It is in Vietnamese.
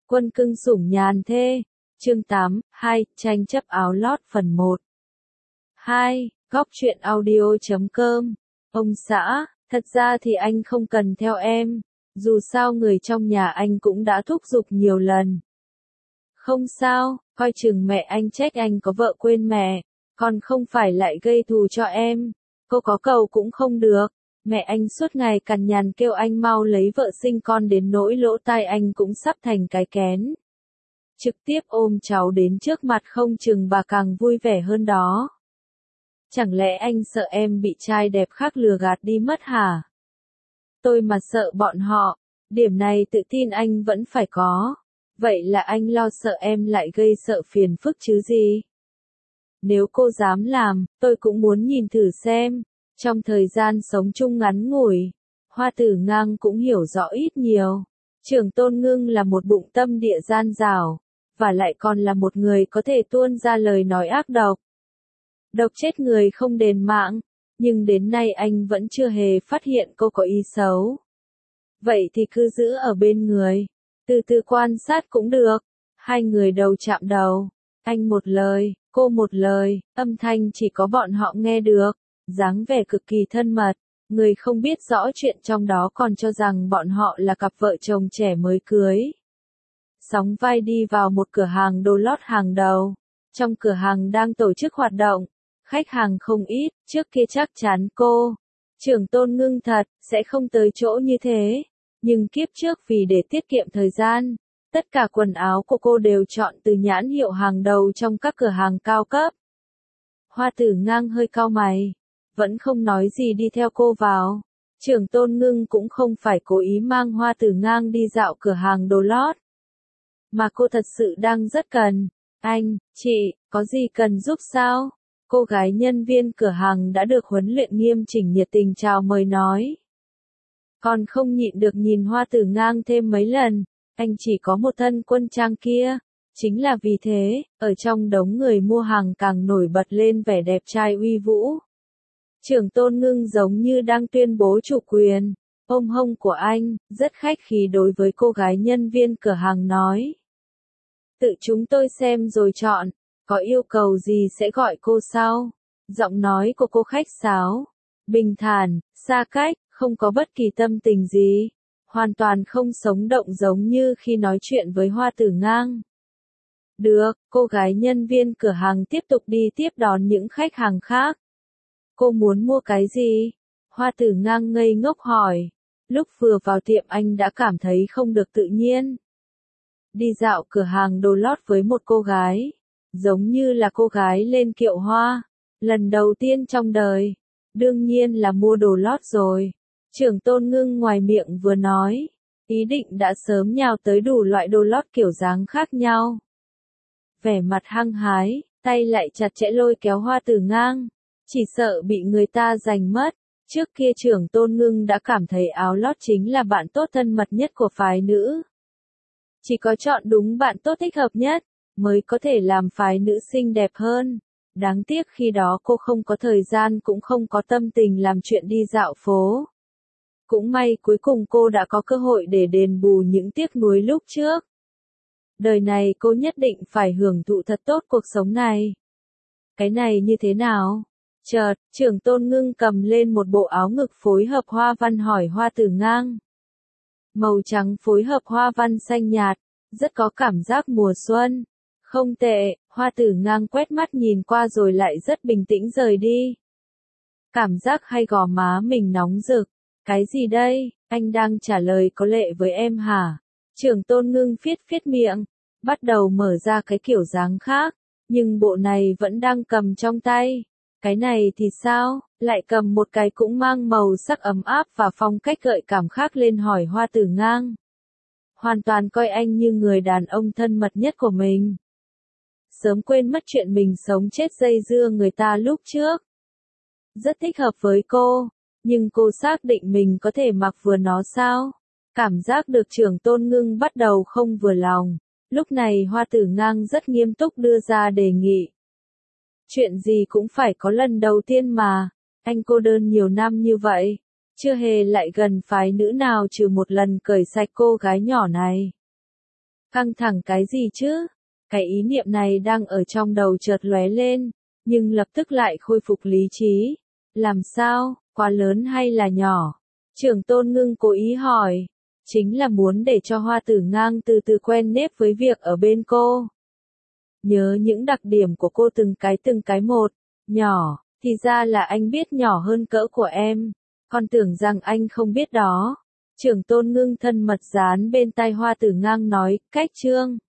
Quân cưng sủng nhàn thê. Chương 8, 2, tranh chấp áo lót phần 1. 2. Góc truyện audio.com. Ông xã, thật ra thì anh không cần theo em. Dù sao người trong nhà anh cũng đã thúc giục nhiều lần. Không sao, coi chừng mẹ anh trách anh có vợ quên mẹ, còn không phải lại gây thù cho em. Cô có cầu cũng không được. Mẹ anh suốt ngày cằn nhằn kêu anh mau lấy vợ sinh con đến nỗi lỗ tai anh cũng sắp thành cái kén. Trực tiếp ôm cháu đến trước mặt không chừng bà càng vui vẻ hơn đó. Chẳng lẽ anh sợ em bị trai đẹp khác lừa gạt đi mất hả? Tôi mà sợ bọn họ, điểm này tự tin anh vẫn phải có. Vậy là anh lo sợ em lại gây sợ phiền phức chứ gì? Nếu cô dám làm, tôi cũng muốn nhìn thử xem. Trong thời gian sống chung ngắn ngủi, Hoa Tử Ngang cũng hiểu rõ ít nhiều. Trưởng Tôn Ngưng là một bụng tâm địa gian dảo, và lại còn là một người có thể tuôn ra lời nói ác độc. Độc chết người không đền mạng, nhưng đến nay anh vẫn chưa hề phát hiện cô có ý xấu. Vậy thì cứ giữ ở bên người, từ từ quan sát cũng được. Hai người đầu chạm đầu, anh một lời, cô một lời, âm thanh chỉ có bọn họ nghe được, dáng vẻ cực kỳ thân mật. Người không biết rõ chuyện trong đó còn cho rằng bọn họ là cặp vợ chồng trẻ mới cưới. Sóng vai đi vào một cửa hàng đồ lót hàng đầu. Trong cửa hàng đang tổ chức hoạt động, khách hàng không ít, trước kia chắc chắn cô, Trưởng Tôn Ngưng thật, sẽ không tới chỗ như thế. Nhưng kiếp trước vì để tiết kiệm thời gian, tất cả quần áo của cô đều chọn từ nhãn hiệu hàng đầu trong các cửa hàng cao cấp. Hoa Tử Ngang hơi cau mày, vẫn không nói gì đi theo cô vào. Trưởng Tôn Ngưng cũng không phải cố ý mang Hoa Tử Ngang đi dạo cửa hàng đồ lót, mà cô thật sự đang rất cần. Anh, chị, có gì cần giúp sao? Cô gái nhân viên cửa hàng đã được huấn luyện nghiêm chỉnh nhiệt tình chào mời nói. Còn không nhịn được nhìn Hoa Tử Ngang thêm mấy lần, anh chỉ có một thân quân trang kia. Chính là vì thế, ở trong đống người mua hàng càng nổi bật lên vẻ đẹp trai uy vũ. Trưởng Tôn Ngưng giống như đang tuyên bố chủ quyền, ôm hông của anh, rất khách khí đối với cô gái nhân viên cửa hàng nói. Tự chúng tôi xem rồi chọn, có yêu cầu gì sẽ gọi cô sau. Giọng nói của cô khách sáo, bình thản, xa cách, không có bất kỳ tâm tình gì, hoàn toàn không sống động giống như khi nói chuyện với Hoa Tử Ngang. Được, cô gái nhân viên cửa hàng tiếp tục đi tiếp đón những khách hàng khác. Cô muốn mua cái gì? Hoa Tử Ngang ngây ngốc hỏi. Lúc vừa vào tiệm anh đã cảm thấy không được tự nhiên. Đi dạo cửa hàng đồ lót với một cô gái, giống như là cô gái lên kiệu hoa, lần đầu tiên trong đời, đương nhiên là mua đồ lót rồi. Trưởng Tôn Ngưng ngoài miệng vừa nói, ý định đã sớm nhào tới đủ loại đồ lót kiểu dáng khác nhau. Vẻ mặt hăng hái, tay lại chặt chẽ lôi kéo Hoa Tử Ngang, chỉ sợ bị người ta giành mất. Trước kia Trưởng Tôn Ngưng đã cảm thấy áo lót chính là bạn tốt thân mật nhất của phái nữ. Chỉ có chọn đúng bạn tốt thích hợp nhất, mới có thể làm phái nữ xinh đẹp hơn. Đáng tiếc khi đó cô không có thời gian cũng không có tâm tình làm chuyện đi dạo phố. Cũng may cuối cùng cô đã có cơ hội để đền bù những tiếc nuối lúc trước. Đời này cô nhất định phải hưởng thụ thật tốt cuộc sống này. Cái này như thế nào? Chợt, Trưởng Tôn Ngưng cầm lên một bộ áo ngực phối hợp hoa văn hỏi Hoa Tử Ngang. Màu trắng phối hợp hoa văn xanh nhạt, rất có cảm giác mùa xuân. Không tệ, Hoa Tử Ngang quét mắt nhìn qua rồi lại rất bình tĩnh rời đi. Cảm giác hay gò má mình nóng rực. Cái gì đây, anh đang trả lời có lệ với em hả? Trưởng Tôn Ngưng phiết phiết miệng, bắt đầu mở ra cái kiểu dáng khác, nhưng bộ này vẫn đang cầm trong tay. Cái này thì sao, lại cầm một cái cũng mang màu sắc ấm áp và phong cách gợi cảm khác lên hỏi Hoa Tử Ngang. Hoàn toàn coi anh như người đàn ông thân mật nhất của mình. Sớm quên mất chuyện mình sống chết dây dưa người ta lúc trước. Rất thích hợp với cô, nhưng cô xác định mình có thể mặc vừa nó sao? Cảm giác được Trưởng Tôn Ngưng bắt đầu không vừa lòng. Lúc này Hoa Tử Ngang rất nghiêm túc đưa ra đề nghị. Chuyện gì cũng phải có lần đầu tiên mà, anh cô đơn nhiều năm như vậy, chưa hề lại gần phái nữ nào trừ một lần cởi sạch cô gái nhỏ này. Căng thẳng cái gì chứ? Cái ý niệm này đang ở trong đầu chợt lóe lên, nhưng lập tức lại khôi phục lý trí. Làm sao, quá lớn hay là nhỏ? Trưởng Tôn Ngưng cố ý hỏi. Chính là muốn để cho Hoa Tử Ngang từ từ quen nếp với việc ở bên cô. Nhớ những đặc điểm của cô từng cái một. Nhỏ, thì ra là anh biết nhỏ hơn cỡ của em. Con tưởng rằng anh không biết đó. Trưởng Tôn Ngưng thân mật dán bên tai Hoa Tử Ngang nói, cách Trương.